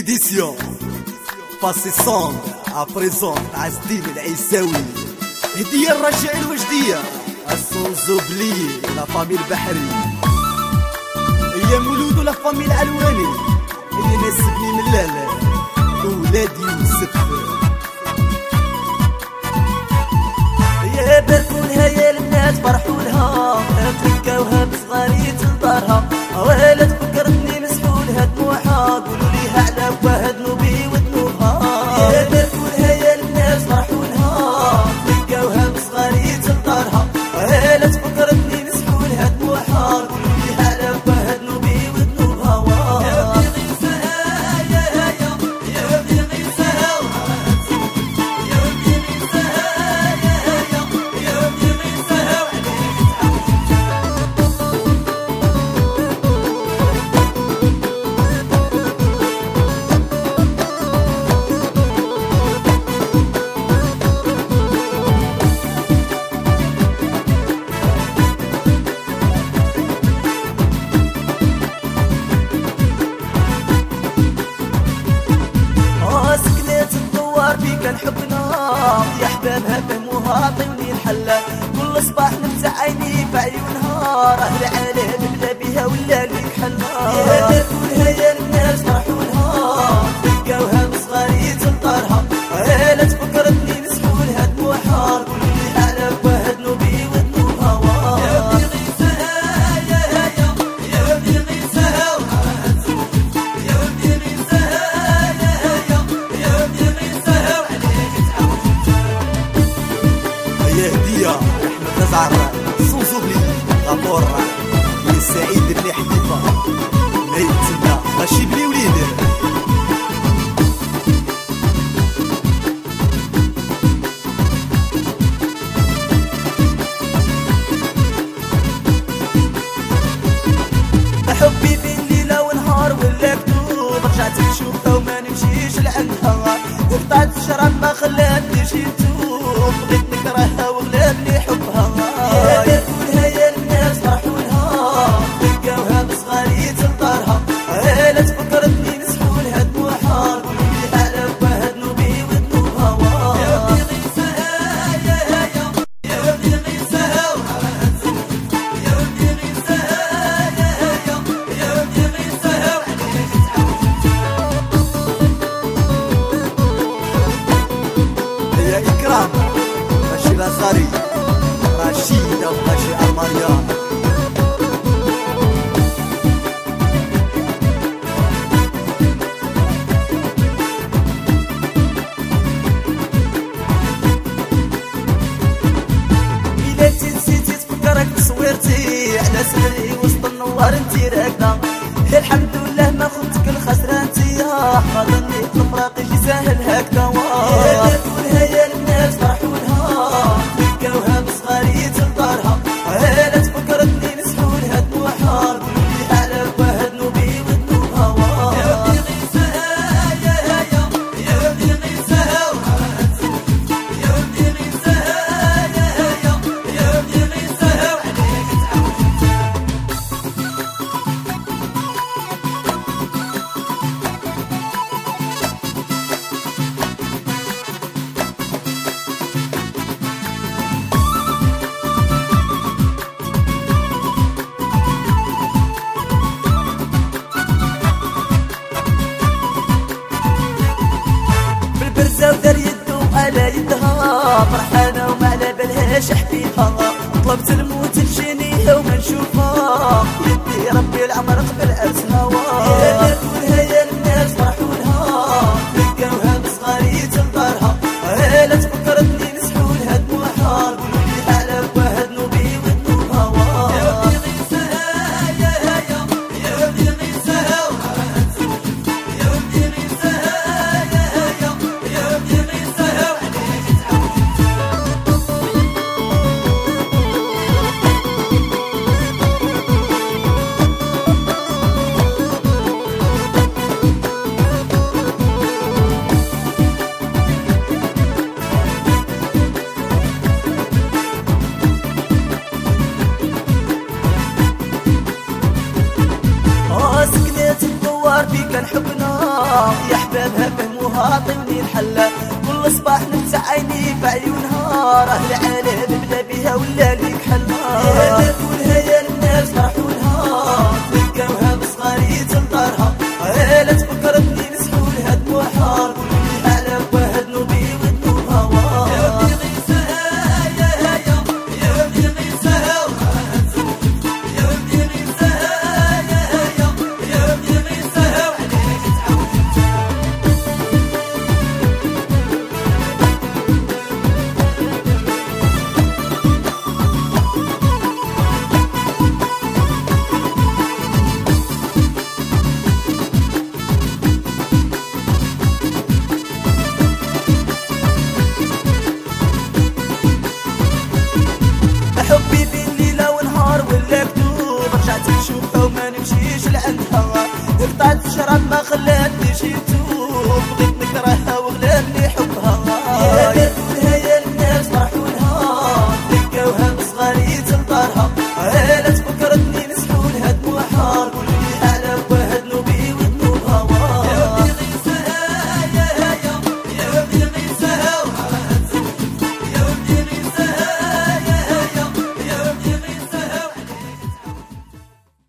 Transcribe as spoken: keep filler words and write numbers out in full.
édition passé sombre à présent عز الدين العيساوي هدية الرجاء الوجدية السونزوبلي لا فامي البحري هي مولود لا فامي العلواني اللي ناسبني من لالا ولادي يوسف يا باركولها يا البنات فرحولها تركاوها بصغاريت لدارها ولا تفكرتني مسحولها دموعها قولوا ليها على بواها ذنوبي وذنوبها يا باركولها يا البنات فرحولها تركاوها بصغاريت لدارها ولا تفكرتني مسحولها دموعها قولوا ليها على بواها ذنوبي وذنوبها يا ابني غيسها يا يا يا ابني غيسها يا ابني غيسها يا يا يا ابني غيسها سكنات الدوار في كان حبنا يا حبابها فهموها عطيوني الحلة كل صباح نفتح عيني في عيونها راه العالم بلا بيها ولا ليك حلا يا باركولها يا البنات فرحولها تلقاوها بصغاريت لدارها لا تفكرتني مسحولها دموعها قولوا ليها على بواها ذنوبي وذنوبها يا ابني غيسها يا يا يا ابني غيسها يا ابني غيسها هي هدية أحمد نزعر سونزوبلي غابور للسعيد بن حنيفة نايتنا ماشي بلي وليد حبي بين ليلة ونهار ولا كتوب رجعت نشوفها وما نمشيش لعندها قطعت الشراب ما خلاتنيش يتوب بغيت نكرهها وغلبني حبها يا باركولها يا الناس فرحولها تلقاوها بصغاريت لدارها لا تفكرتني مسحولها دموعها قولوا ليها على بواها ذنوبي وذنوبها يا ابني غيسها يا يا يا ابني غيسها يا ابني غيسها يا يا يا ابني غيسها هي إكرام ماشي لازاري رشيدة وماشي أماريا إلا انتي نسيتي تفكرك بصويرتي على سري وسط النوار انتي راكدة الحمد لله ما خنتك الخسرة انتي يا خاطرني في الفراق يجي ساهل هكذا يا باركولها يا الناس فرحولها تلقاوها بصغاريت لدارها لا تفكرتني مسحولها دموعها قولوا ليها على بواها ذنوبي وذنوبها يا ابني غيسها يا يا يا ابني غيسها يا ابني غيسها يا يا يا ابني غيسها بالبرزة ودار يدو على يدها فرحانة وما على بالهاش حبيبها طلبت الموت تجيني وما نشوفها يدي ربي العمر قبل أسهوا يا باركولها يا الناس فرحولها تلقاوها بصغاريت لدارها لا تفكرتني مسحولها دموعها قولوا ليها على بواها ذنوبي وذنوبها يا ابني غيسها يا يا يا ابني غيسها يا ابني غيسها يا يا يا ابني غيسها عيونها يا حبابها فهموها طيوني الحلا كل صباح نفتح عيني بعيونها راه العالم بلا بيها ولا ليك حلا يا باركولها يا الناس فرحولها تلقاوها بصغاري تنطرها لا تفكرتني مسحولها دموعها قولوليها على واحد نوبي وذنوبها يا ودي غيسها يا هيا يا ودي غيسها يا ودي غيسها يا هيا يا ودي غيسها وعليك تعود حبي بين ليلة ونهار ولا كتوب رجعت نشوفها وما نمشيش لعندها قطعت الشراب ما خلاتنيش يتوب بغيت نكرهها وغلبني حب